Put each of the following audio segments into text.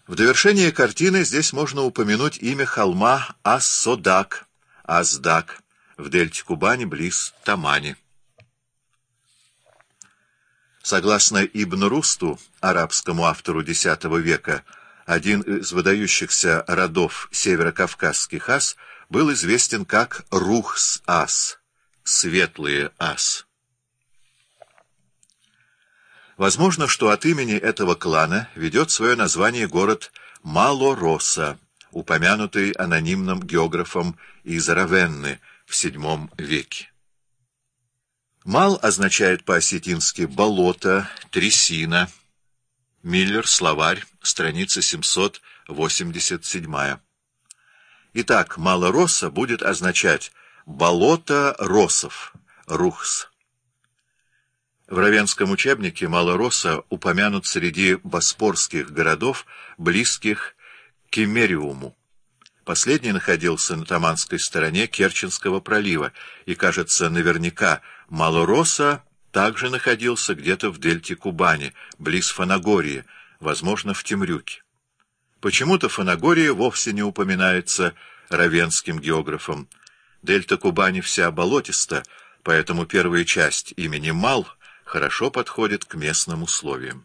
В довершение картины здесь можно упомянуть имя холма Ас-Содак, Аздак, в дельте Кубани близ Тамани. Согласно Ибн Русту, арабскому автору X века, один из выдающихся родов северокавказских ас был известен как Рухс-ас, светлые ас. Возможно, что от имени этого клана ведет свое название город Малороса, упомянутый анонимным географом из Равенны в VII веке. Мал означает по-осетински «болото», «трясина». Миллер, словарь, страница 787. Итак, Малороса будет означать «болото росов», «рухс». В равенском учебнике Малороса упомянут среди боспорских городов, близких к Киммериуму. Последний находился на таманской стороне Керченского пролива, и, кажется, наверняка Малороса также находился где-то в дельте Кубани, близ Фанагории, возможно, в Темрюке. Почему-то Фанагория вовсе не упоминается равенским географом. Дельта Кубани вся болотиста, поэтому первая часть имени Мал хорошо подходит к местным условиям.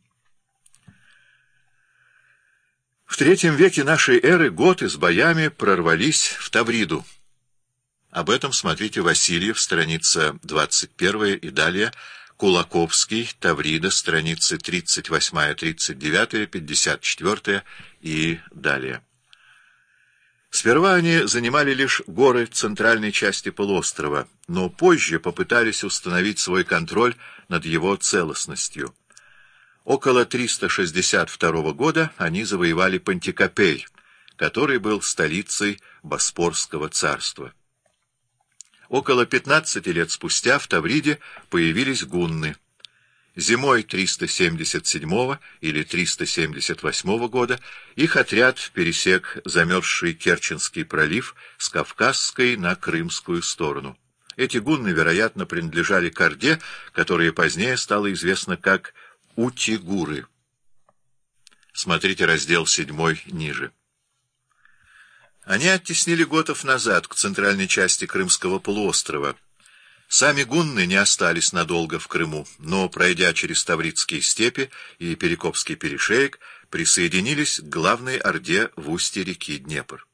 В III веке нашей эры готы с боями прорвались в Тавриду. Об этом смотрите Васильев, страница 21 и далее, Кулаковский, Таврида, страницы 38, 39, 54 и далее. Сперва они занимали лишь горы центральной части полуострова, но позже попытались установить свой контроль над его целостностью. Около 362 года они завоевали Пантикопей, который был столицей Боспорского царства. Около 15 лет спустя в Тавриде появились гунны. Зимой 377 или 378 года их отряд пересек замерзший Керченский пролив с Кавказской на Крымскую сторону. Эти гунны, вероятно, принадлежали к орде, которая позднее стала известна как Утигуры. Смотрите раздел 7 ниже. Они оттеснили готов назад, к центральной части Крымского полуострова. Сами гунны не остались надолго в Крыму, но, пройдя через Тавридские степи и Перекопский перешеек, присоединились к главной орде в устье реки Днепр.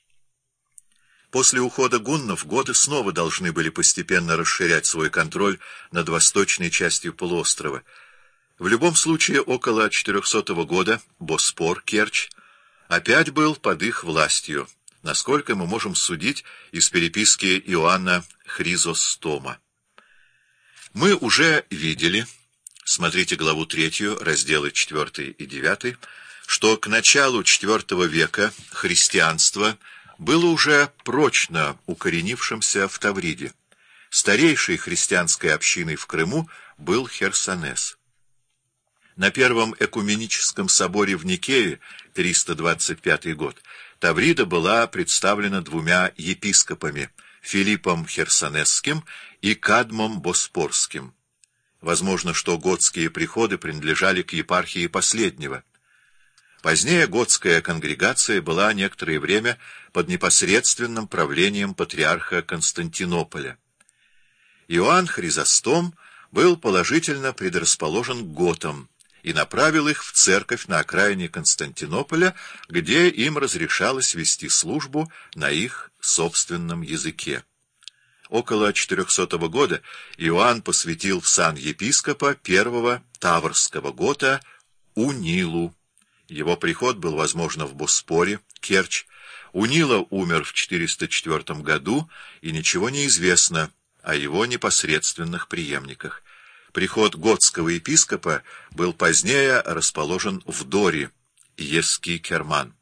После ухода гуннов готы снова должны были постепенно расширять свой контроль над восточной частью полуострова. В любом случае, около 400 года Боспор, Керчь, опять был под их властью, насколько мы можем судить из переписки Иоанна Хризостома. Мы уже видели, смотрите главу 3, разделы 4 и 9, что к началу IV века христианство было уже прочно укоренившимся в Тавриде. Старейшей христианской общиной в Крыму был Херсонес. На Первом экуменическом соборе в Никее, 325 год, Таврида была представлена двумя епископами – Филиппом Херсонесским и Кадмом Боспорским. Возможно, что готские приходы принадлежали к епархии последнего. Позднее готская конгрегация была некоторое время под непосредственным правлением патриарха Константинополя. Иоанн Хризостом был положительно предрасположен к готам и направил их в церковь на окраине Константинополя, где им разрешалось вести службу на их собственном языке. Около 400 года Иоанн посвятил в сан епископа первого таврского гота Унилу. Его приход был, возможно, в Боспоре, Керчь. Унила умер в 404 году, и ничего не известно о его непосредственных преемниках. Приход готского епископа был позднее расположен в Доре, Ески-Керман.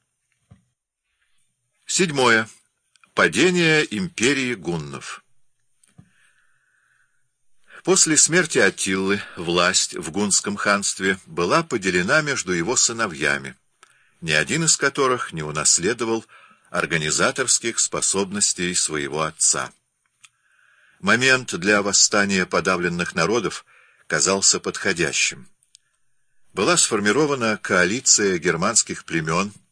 7. Падение империи гуннов. После смерти Аттилы власть в гунском ханстве была поделена между его сыновьями, ни один из которых не унаследовал организаторских способностей своего отца. Момент для восстания подавленных народов казался подходящим. была сформирована коалиция германских племен,